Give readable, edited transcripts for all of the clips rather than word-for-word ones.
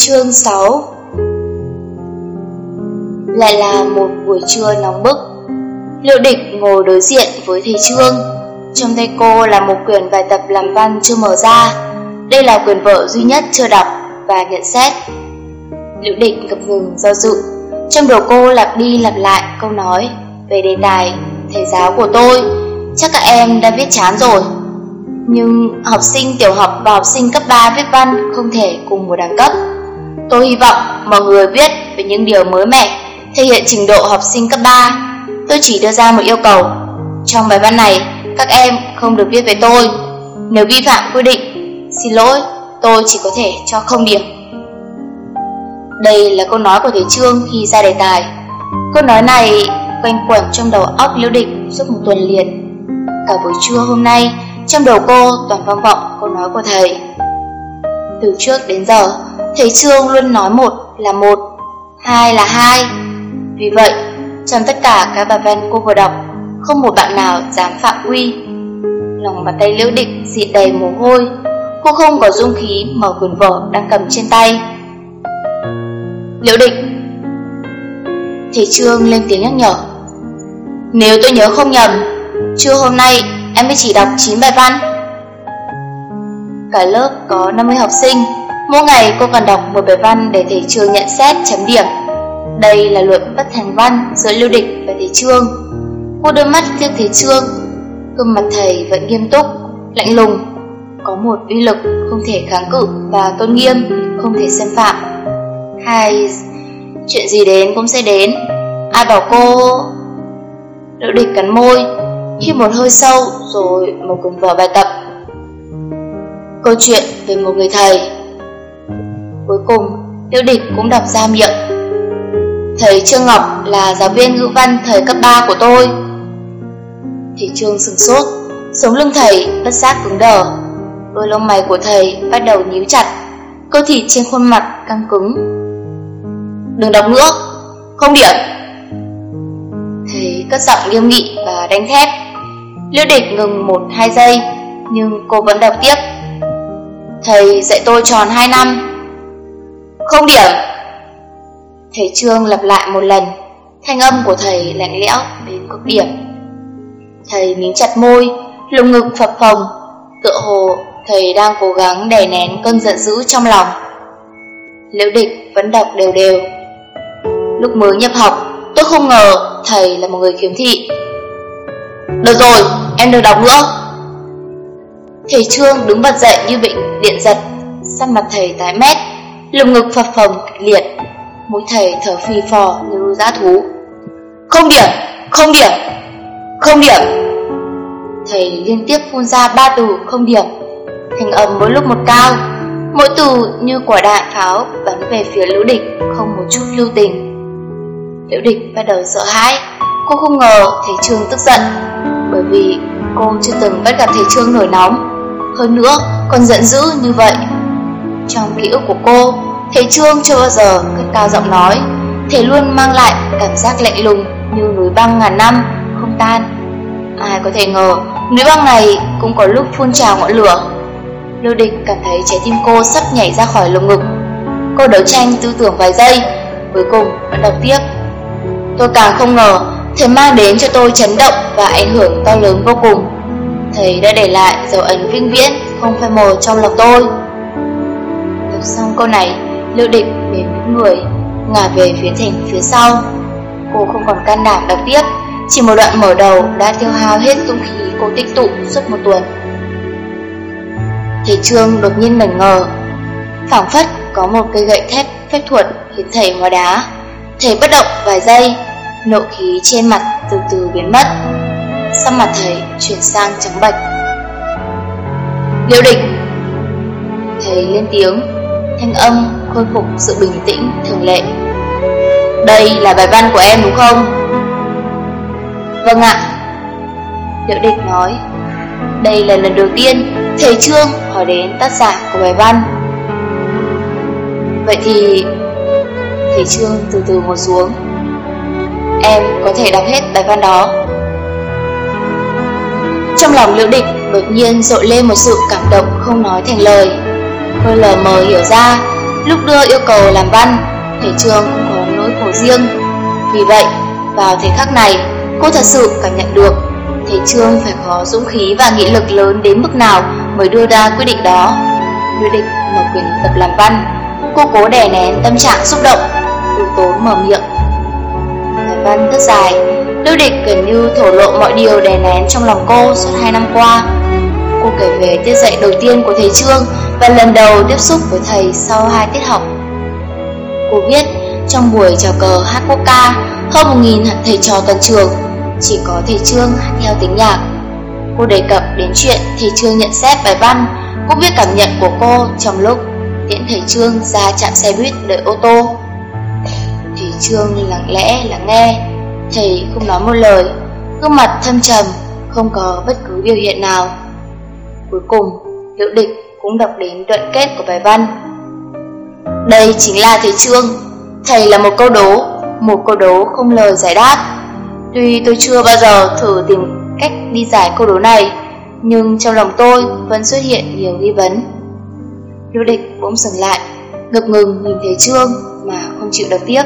Chương 6. Lại là một buổi trưa nóng bức. Liệu Địch ngồi đối diện với thầy Trương. Trong tay cô là một quyển bài tập làm văn chưa mở ra. Đây là quyển vở duy nhất chưa đọc và nhận xét. Liệu Địch ngập ngừng do dự. Trong đầu cô lặp đi lặp lại câu nói về đề tài thầy giáo của tôi. Chắc các em đã viết chán rồi. Nhưng học sinh tiểu học và học sinh cấp 3 viết văn không thể cùng một đẳng cấp. Tôi hy vọng mọi người viết về những điều mới mẻ, thể hiện trình độ học sinh cấp 3. Tôi chỉ đưa ra một yêu cầu. Trong bài văn này, các em không được viết về tôi. Nếu vi phạm quy định, xin lỗi, tôi chỉ có thể cho 0 điểm. Đây là câu nói của thầy Trương khi ra đề tài. Câu nói này quanh quẩn trong đầu óc Liễu Địch suốt một tuần liền. Cả buổi trưa hôm nay, trong đầu cô toàn vang vọng câu nói của thầy. Từ trước đến giờ, thầy Trương luôn nói 1 là 1, 2 là 2. Vì vậy, trong tất cả các bài văn cô vừa đọc, không một bạn nào dám phạm quy. Lòng bàn tay Liễu Địch dịn đầy mồ hôi. Cô không có dũng khí mở quyển vở đang cầm trên tay. Liễu Địch. Thầy Trương lên tiếng nhắc nhở. Nếu tôi nhớ không nhầm, trưa hôm nay em mới chỉ đọc 9 bài văn. Cả lớp có 50 học sinh. Mỗi ngày cô cần đọc một bài văn để thầy Trương nhận xét chấm điểm. Đây là luật bất thành văn giữa Liễu Địch và thầy Trương. Cô đưa mắt liếc thầy Trương. Gương mặt thầy vẫn nghiêm túc, lạnh lùng, có một uy lực không thể kháng cự và tôn nghiêm không thể xâm phạm. Hay chuyện gì đến cũng sẽ đến. Ai bảo cô... Liễu Địch cắn môi, hít một hơi sâu rồi một quyển vở bài tập. Câu chuyện về một người thầy. Cuối cùng, Liễu Địch cũng đọc ra miệng. Thầy Trương Ngọc là giáo viên ngữ văn thời cấp 3 của tôi. Thầy Trương sửng sốt, sống lưng thầy bất giác cứng đờ. Đôi lông mày của thầy bắt đầu nhíu chặt, cơ thịt trên khuôn mặt căng cứng. Đừng đọc nữa, 0 điểm. Thầy cất giọng nghiêm nghị và đánh thép. Liễu Địch ngừng 1-2 giây, nhưng cô vẫn đọc tiếp. Thầy dạy tôi tròn 2 năm. 0 điểm. Thầy Trương lặp lại một lần. Thanh âm của thầy lạnh lẽo đến cực điểm. Thầy mím chặt môi, lồng ngực phập phồng, tựa hồ thầy đang cố gắng đè nén cơn giận dữ trong lòng. Liễu Địch vẫn đọc đều đều. Lúc mới nhập học, tôi không ngờ thầy là một người khiếm thị. Được rồi, em đừng đọc nữa. Thầy Trương đứng bật dậy như bị điện giật. Sắc mặt thầy tái mét, lồng ngực phập phồng kịch liệt. Mũi thầy thở phì phò như dã thú. 0 điểm, 0 điểm, 0 điểm. Thầy liên tiếp phun ra 3 từ 0 điểm. Thanh âm mỗi lúc một cao, mỗi từ như quả đạn pháo bắn về phía Liễu Địch không một chút lưu tình. Liễu Địch bắt đầu sợ hãi. Cô không ngờ thầy Trương tức giận, bởi vì cô chưa từng bắt gặp thầy Trương nổi nóng, hơn nữa còn giận dữ như vậy. Trong ký ức của cô, thầy Trương chưa bao giờ cất cao giọng nói. Thầy luôn mang lại cảm giác lạnh lùng như núi băng ngàn năm không tan. Ai có thể ngờ núi băng này cũng có lúc phun trào ngọn lửa. Liễu Địch cảm thấy trái tim cô sắp nhảy ra khỏi lồng ngực. Cô đấu tranh tư tưởng vài giây, cuối cùng vẫn đọc tiếp. Tôi càng không ngờ thầy mang đến cho tôi chấn động và ảnh hưởng to lớn vô cùng. Thầy đã để lại dấu ấn vĩnh viễn không phai mờ trong lòng tôi. Đọc xong câu này, Liễu Địch mềm nhũn người, ngả về phía thành phía sau. Cô không còn can đảm đọc tiếp. Chỉ một đoạn mở đầu đã tiêu hao hết dũng khí cô tích tụ suốt một tuần. Thầy Trương đột nhiên ngẩn ngơ, phảng phất có một cây gậy thép phép thuật khiến thầy hóa đá. Thầy bất động vài giây, nộ khí trên mặt từ từ biến mất. Sắc mặt thầy chuyển sang trắng bệch. Liễu Địch. Thầy lên tiếng, thanh âm khôi phục sự bình tĩnh thường lệ. Đây là bài văn của em đúng không? Vâng ạ. Liễu Địch nói. Đây là lần đầu tiên thầy Trương hỏi đến tác giả của bài văn. Vậy thì... Thầy Trương từ từ ngồi xuống. Em có thể đọc hết bài văn đó. Trong lòng Liễu Địch đột nhiên dội lên một sự cảm động không nói thành lời. Cô lờ mờ hiểu ra Lúc đưa yêu cầu làm văn, thầy Trương cũng có nỗi khổ riêng. Vì vậy, vào thời khắc này, cô thật sự cảm nhận được thầy Trương phải có dũng khí và nghị lực lớn đến mức nào mới đưa ra quyết định đó. Quyết định mở quyển tập làm văn, cô cố đè nén tâm trạng xúc động, từ tốn mở miệng. Bài văn rất dài, Lưu Địch gần như thổ lộ mọi điều đè nén trong lòng cô suốt 2 năm qua. Cô kể về tiết dạy đầu tiên của thầy Trương và lần đầu tiếp xúc với thầy sau 2 tiết học. Cô viết trong buổi chào cờ hát quốc ca, hơn 1000 thầy trò toàn trường, chỉ có thầy Trương hát theo tiếng nhạc. Cô đề cập đến chuyện thầy Trương nhận xét bài văn. Cô viết cảm nhận của cô trong lúc tiễn thầy Trương ra trạm xe buýt đợi ô tô. Thầy Trương lặng lẽ lắng nghe. Thầy không nói một lời, gương mặt thâm trầm, không có bất cứ biểu hiện nào. Cuối cùng, Liễu Địch cũng đọc đến đoạn kết của bài văn. Đây chính là thầy Trương. Thầy là một câu đố không lời giải đáp. Tuy tôi chưa bao giờ thử tìm cách đi giải câu đố này, nhưng trong lòng tôi vẫn xuất hiện nhiều nghi vấn. Liễu Địch bỗng dừng lại, ngập ngừng nhìn thầy Trương mà không chịu đọc tiếp.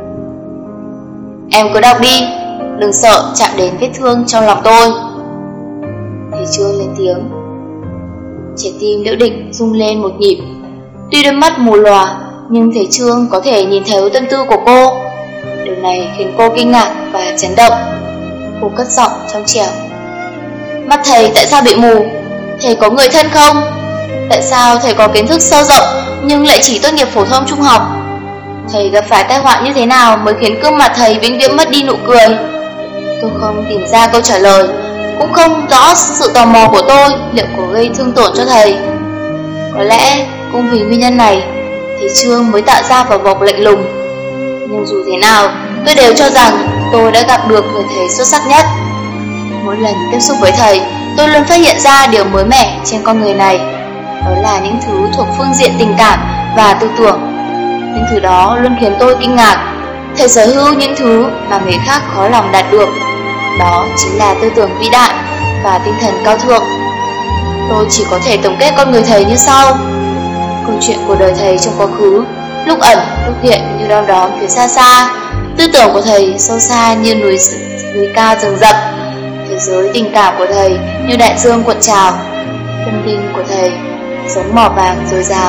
Em cứ đọc đi, đừng sợ chạm đến vết thương trong lòng tôi. Thầy Trương lên tiếng. Trái tim Liễu Địch rung lên một nhịp. Tuy đôi mắt mù lòa, nhưng thầy Trương có thể nhìn thấu tâm tư của cô. Điều này khiến cô kinh ngạc và chấn động. Cô cất giọng trong trẻo. Mắt thầy tại sao bị mù? Thầy có người thân không? Tại sao thầy có kiến thức sâu rộng nhưng lại chỉ tốt nghiệp phổ thông trung học? Thầy gặp phải tai họa như thế nào mới khiến gương mặt thầy vĩnh viễn mất đi nụ cười? Tôi không tìm ra câu trả lời, cũng không rõ sự tò mò của tôi liệu có gây thương tổn cho thầy. Có lẽ cũng vì nguyên nhân này, thầy Trương mới tạo ra vỏ bọc lạnh lùng. Nhưng dù thế nào, tôi đều cho rằng tôi đã gặp được người thầy xuất sắc nhất. Mỗi lần tiếp xúc với thầy, tôi luôn phát hiện ra điều mới mẻ trên con người này. Đó là những thứ thuộc phương diện tình cảm và tư tưởng. Những thứ đó luôn khiến tôi kinh ngạc. Thầy sở hữu những thứ mà người khác khó lòng đạt được. Đó chính là tư tưởng vĩ đại và tinh thần cao thượng. Tôi chỉ có thể tổng kết con người thầy như sau. Câu chuyện của đời thầy trong quá khứ, lúc ẩn, lúc hiện như đom đóm phía xa xa. Tư tưởng của thầy sâu xa như núi cao rừng rậm. Thế giới tình cảm của thầy như đại dương cuộn trào. Tâm linh của thầy giống mỏ vàng dồi dào.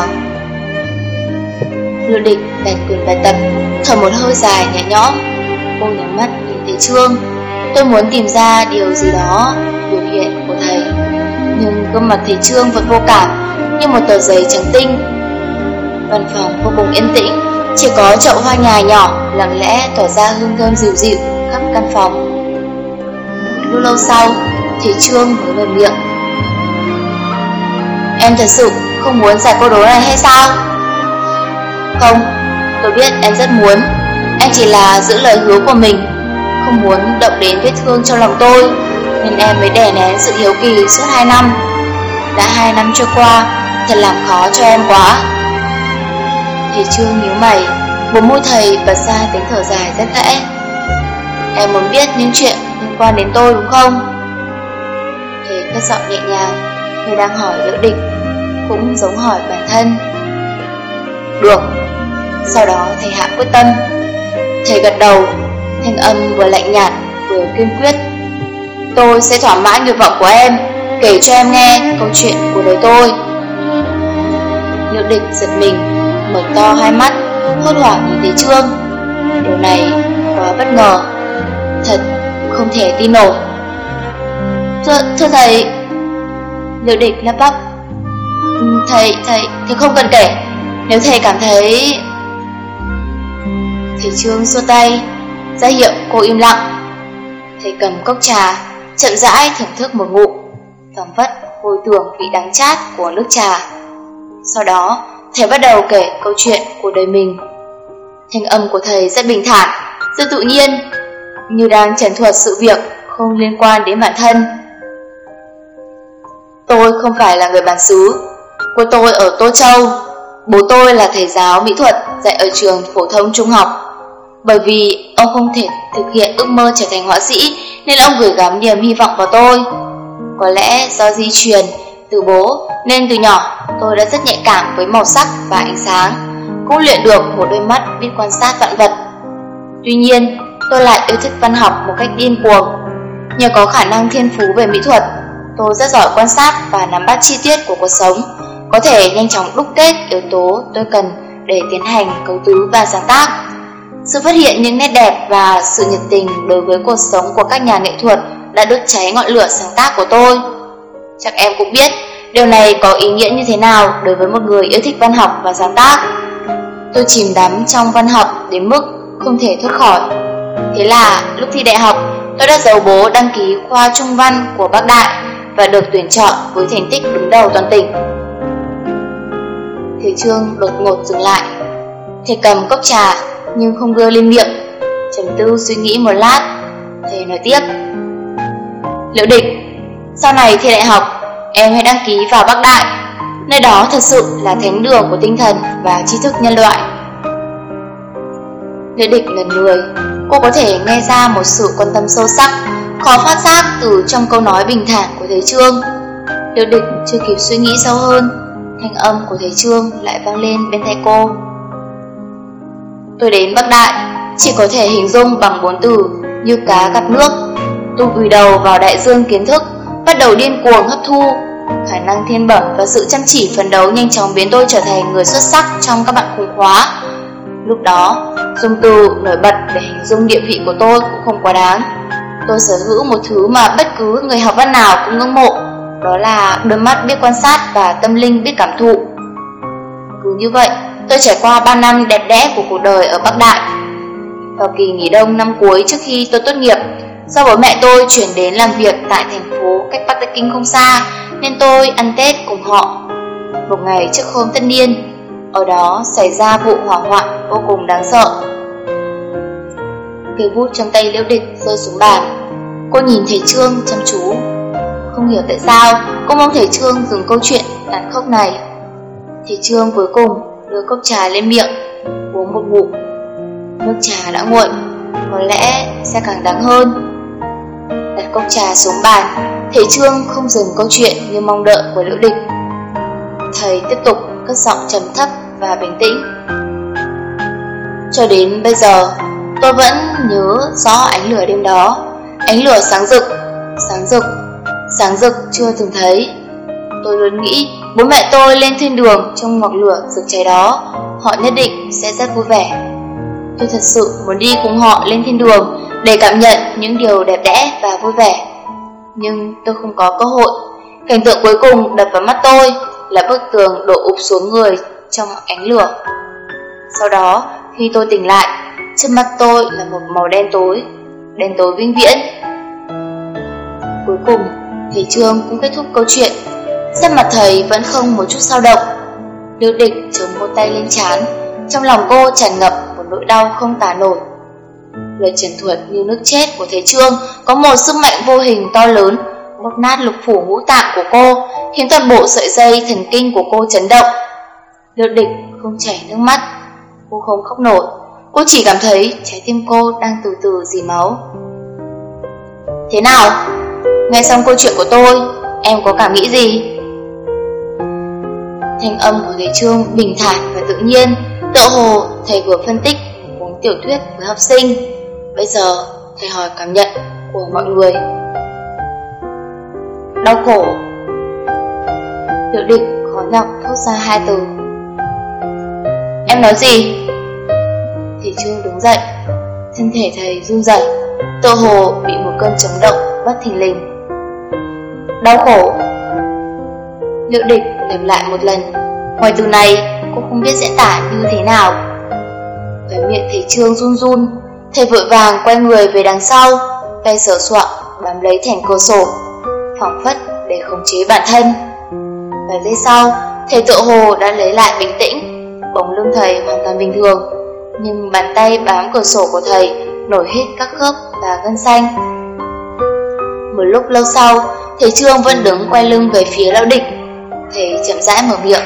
Liễu Địch đặt quyển bài tập, thở một hơi dài nhẹ nhõm. Cô nhắm mắt nhìn thầy Trương. Tôi muốn tìm ra điều gì đó biểu hiện của thầy, nhưng gương mặt thầy Trương vẫn vô cảm như một tờ giấy trắng tinh. Văn phòng vô cùng yên tĩnh, chỉ có chậu hoa nhài nhỏ lặng lẽ tỏa ra hương thơm dịu dịu khắp căn phòng. Lúc lâu sau, thầy Trương mới mở miệng. Em thật sự không muốn giải câu đố này hay sao? Không, tôi biết em rất muốn. Em chỉ là giữ lời hứa của mình, không muốn động đến vết thương trong lòng tôi, nên em mới đè nén sự hiếu kỳ suốt 2 năm. Đã 2 năm trôi qua, thật làm khó cho em quá. Thầy Trương nhíu mày, bờ môi thầy bật ra tiếng thở dài rất khẽ. Em muốn biết những chuyện liên quan đến tôi đúng không? Thầy cất giọng nhẹ nhàng, như đang hỏi Liễu Địch, cũng giống hỏi bản thân. Được. Sau đó thầy hạ quyết tâm. Thầy gật đầu, thanh âm vừa lạnh nhạt vừa kiên quyết. Tôi sẽ thỏa mãn nguyện vọng của em, kể cho em nghe câu chuyện của đời tôi. Liễu Địch giật mình, mở to hai mắt, hốt hoảng nhìn thấy Trương. Điều này quá bất ngờ, thật không thể tin nổi. Thưa thầy. Liễu Địch lắp bắp. Thầy không cần kể. Nếu thầy cảm thấy... Thầy Trương xua tay, ra hiệu cô im lặng. Thầy cầm cốc trà, chậm rãi thưởng thức một ngụm, phảng phất hồi tưởng vị đắng chát của nước trà. Sau đó, thầy bắt đầu kể câu chuyện của đời mình. Thanh âm của thầy rất bình thản, rất tự nhiên, như đang trần thuật sự việc không liên quan đến bản thân. Tôi không phải là người bản xứ. Quê tôi ở Tô Châu. Bố tôi là thầy giáo mỹ thuật dạy ở trường phổ thông trung học. Bởi vì ông không thể thực hiện ước mơ trở thành họa sĩ, nên ông gửi gắm niềm hy vọng vào tôi. Có lẽ do di truyền từ bố, nên từ nhỏ tôi đã rất nhạy cảm với màu sắc và ánh sáng. cũng luyện được một đôi mắt biết quan sát vạn vật. Tuy nhiên, tôi lại yêu thích văn học một cách điên cuồng. Nhờ có khả năng thiên phú về mỹ thuật, tôi rất giỏi quan sát và nắm bắt chi tiết của cuộc sống, có thể nhanh chóng đúc kết yếu tố tôi cần để tiến hành cấu tứ và sáng tác. Sự phát hiện những nét đẹp và sự nhiệt tình đối với cuộc sống của các nhà nghệ thuật đã đốt cháy ngọn lửa sáng tác của tôi. Chắc em cũng biết điều này có ý nghĩa như thế nào đối với một người yêu thích văn học và sáng tác. Tôi chìm đắm trong văn học đến mức không thể thoát khỏi. Thế là lúc thi đại học, tôi đã giấu bố đăng ký khoa Trung văn của Bắc Đại và được tuyển chọn với thành tích đứng đầu toàn tỉnh. Thầy Trương đột ngột dừng lại. Thầy cầm cốc trà nhưng không đưa lên miệng, trầm tư suy nghĩ một lát. Thầy nói tiếp: Liễu Địch, sau này thi đại học, em hãy đăng ký vào Bắc Đại. Nơi đó thật sự là thánh đường của tinh thần và tri thức nhân loại. Liễu Địch ngẩn người. Cô có thể nghe ra một sự quan tâm sâu sắc, khó phát giác từ trong câu nói bình thản của thầy Trương. Liễu Địch chưa kịp suy nghĩ sâu hơn, thanh âm của thầy Trương lại vang lên bên tai cô. Tôi đến Bắc Đại chỉ có thể hình dung bằng 4 từ: như cá gặp nước. Tôi vùi đầu vào đại dương kiến thức, bắt đầu điên cuồng hấp thu. Khả năng thiên bẩm và sự chăm chỉ phấn đấu nhanh chóng biến tôi trở thành người xuất sắc trong các bạn cùng khóa. Lúc đó, dùng từ nổi bật để hình dung địa vị của tôi cũng không quá đáng. Tôi sở hữu một thứ mà bất cứ người học văn nào cũng ngưỡng mộ, đó là đôi mắt biết quan sát và tâm linh biết cảm thụ. Cứ như vậy, tôi trải qua 3 năm đẹp đẽ của cuộc đời ở Bắc Đại. Vào kỳ nghỉ đông năm cuối trước khi tôi tốt nghiệp, do bố mẹ tôi chuyển đến làm việc tại thành phố cách Bắc Kinh không xa, nên tôi ăn Tết cùng họ. Một ngày trước hôm tất niên, ở đó xảy ra vụ hỏa hoạn vô cùng đáng sợ. Cây bút trong tay Liễu Địch rơi xuống bàn. Cô nhìn thầy Trương chăm chú. Không hiểu tại sao cô mong thầy Trương dừng câu chuyện tàn khốc này. Thầy Trương cuối cùng đưa cốc trà lên miệng, uống một ngụm. Nước trà đã nguội, có lẽ sẽ càng đáng hơn. Đặt cốc trà xuống bàn, thầy Trương không dừng câu chuyện như mong đợi của Liễu Địch. Thầy tiếp tục cất giọng trầm thấp và bình tĩnh. Cho đến bây giờ, tôi vẫn nhớ rõ ánh lửa đêm đó. Ánh lửa sáng rực, sáng rực, sáng rực chưa từng thấy. Tôi luôn nghĩ bố mẹ tôi lên thiên đường trong ngọn lửa rực cháy đó, họ nhất định sẽ rất vui vẻ. Tôi thật sự muốn đi cùng họ lên thiên đường để cảm nhận những điều đẹp đẽ và vui vẻ. Nhưng tôi không có cơ hội. Cảnh tượng cuối cùng đập vào mắt tôi là bức tường đổ ụp xuống người trong ánh lửa. Sau đó, khi tôi tỉnh lại, trước mắt tôi là một màu đen tối vĩnh viễn. Cuối cùng, thầy Trương cũng kết thúc câu chuyện. Sắc mặt thầy vẫn không một chút dao động. Liễu Địch chống một tay lên trán, trong lòng cô tràn ngập một nỗi đau không tả nổi. Lời trần thuật như nước chết của thầy Trương có một sức mạnh vô hình to lớn, bóp nát lục phủ ngũ tạng của cô, khiến toàn bộ sợi dây thần kinh của cô chấn động. Liễu Địch không chảy nước mắt, cô không khóc nổi, cô chỉ cảm thấy trái tim cô đang từ từ rỉ máu. Thế nào? Nghe xong câu chuyện của tôi, em có cảm nghĩ gì? Thanh âm của thầy Trương bình thản và tự nhiên, tựa hồ thầy vừa phân tích một cuốn tiểu thuyết với học sinh. Bây giờ thầy hỏi cảm nhận của mọi người. Đau khổ. Liễu Địch khó nhọc thốt ra 2 từ. Em nói gì? Thầy Trương đứng dậy, thân thể thầy run rẩy, tựa hồ bị một cơn chấn động bất thình lình. Đau khổ. Liễu Địch lặp lại một lần. Ngoài từ này cô không biết diễn tả như thế nào. Cái miệng thầy Trương run run. Thầy vội vàng quay người về đằng sau, tay sờ soạng bám lấy thành cửa sổ, phảng phất để khống chế bản thân. Vài giây sau, thầy tựa hồ đã lấy lại bình tĩnh. Bóng lưng thầy hoàn toàn bình thường, nhưng bàn tay bám cửa sổ của thầy nổi hết các khớp và gân xanh. Một lúc lâu sau, thầy Trương vẫn đứng quay lưng về phía Liễu Địch. Thầy chậm rãi mở miệng.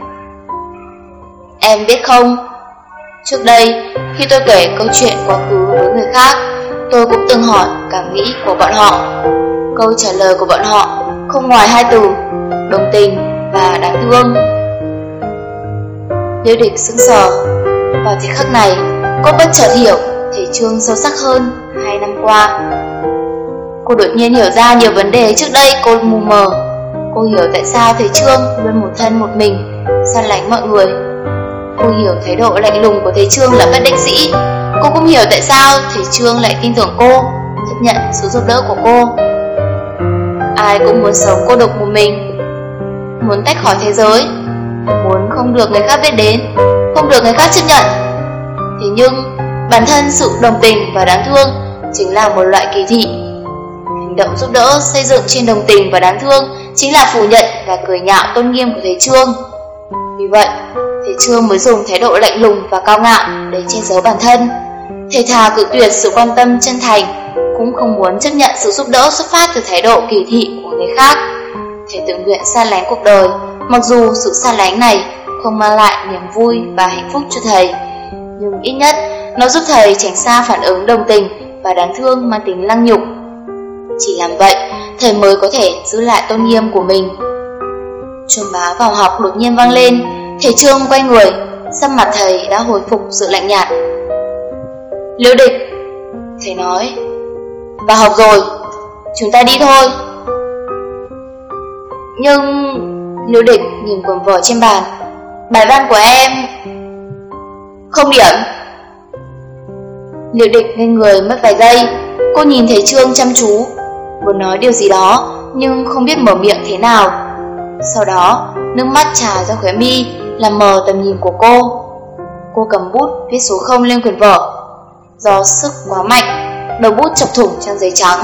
Em biết không, trước đây khi tôi kể câu chuyện quá khứ với người khác, tôi cũng từng hỏi cảm nghĩ của bọn họ. Câu trả lời của bọn họ không ngoài 2 từ: đồng tình và đáng thương. Liễu Địch sững sờ. Vào thời khắc này, cô bất chợt hiểu thầy Trương sâu sắc hơn 2 năm qua. Cô đột nhiên hiểu ra nhiều vấn đề trước đây cô mù mờ. Cô hiểu tại sao thầy Trương luôn một thân một mình, xa lánh mọi người. Cô hiểu thái độ lạnh lùng của thầy Trương là bất đắc dĩ. Cô cũng hiểu tại sao thầy Trương lại tin tưởng cô, chấp nhận sự giúp đỡ của cô. Ai cũng muốn sống cô độc một mình, muốn tách khỏi thế giới, muốn không được người khác biết đến, không được người khác chấp nhận. Thế nhưng bản thân sự đồng tình và đáng thương chính là một loại kỳ thị. Hành động giúp đỡ xây dựng trên đồng tình và đáng thương chính là phủ nhận và cười nhạo tôn nghiêm của thầy Trương. Vì vậy, thầy Trương mới dùng thái độ lạnh lùng và cao ngạo để che giấu bản thân. Thầy thà cự tuyệt sự quan tâm chân thành, cũng không muốn chấp nhận sự giúp đỡ xuất phát từ thái độ kỳ thị của người khác. Thầy tự nguyện xa lánh cuộc đời, mặc dù sự xa lánh này không mang lại niềm vui và hạnh phúc cho thầy, nhưng ít nhất nó giúp thầy tránh xa phản ứng đồng tình và đáng thương mang tính lăng nhục. Chỉ làm vậy, thầy mới có thể giữ lại tôn nghiêm của mình. Chuông báo vào học đột nhiên vang lên. Thầy Trương quay người, sắc mặt thầy đã hồi phục sự lạnh nhạt. Liễu Địch, thầy nói, vào học rồi, chúng ta đi thôi. Nhưng Liễu Địch nhìn cuốn vở trên bàn. Bài văn của em không điểm. Liễu Địch nên người mất vài giây. Cô nhìn thấy Trương chăm chú, muốn nói điều gì đó nhưng không biết mở miệng thế nào. Sau đó nước mắt trào ra khóe mi, làm mờ tầm nhìn của cô. Cô cầm bút viết số 0 lên quyển vở. Do sức quá mạnh, đầu bút chọc thủng trang giấy trắng.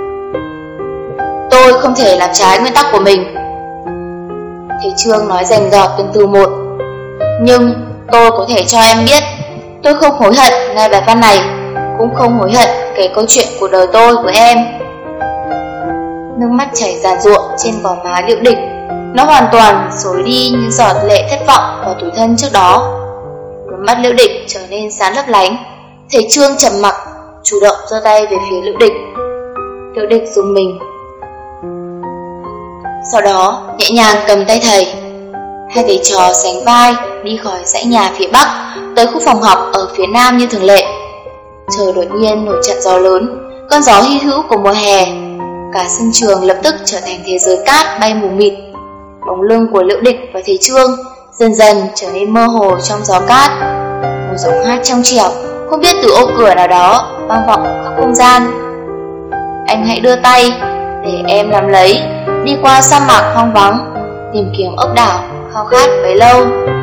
Tôi không thể làm trái nguyên tắc của mình. Thầy Trương nói rành rọt từng từ một. Nhưng tôi có thể cho em biết, tôi không hối hận ngay bài văn này, cũng không hối hận cái câu chuyện của đời tôi với em. Nước mắt chảy ràn ruộng trên gò má Liễu Địch. Nó hoàn toàn xối đi những giọt lệ thất vọng và tủi thân trước đó. Đôi mắt Liễu Địch trở nên sáng lấp lánh. Thầy Trương trầm mặc, chủ động giơ tay về phía Liễu Địch. Liễu Địch rùng mình, sau đó nhẹ nhàng cầm tay thầy. Hai thầy trò sánh vai đi khỏi dãy nhà phía bắc tới khu phòng học ở phía nam như thường lệ. Trời đột nhiên nổi trận gió lớn, cơn gió hy hữu của mùa hè. Cả sân trường lập tức trở thành thế giới cát bay mù mịt. Bóng lưng của Liễu Địch và thầy Trương dần dần trở nên mơ hồ trong gió cát. Một giọng hát trong trẻo không biết từ ô cửa nào đó vang vọng khắp không gian. Anh hãy đưa tay để em nắm lấy, đi qua sa mạc hoang vắng, tìm kiếm ốc đảo khao khát bấy lâu.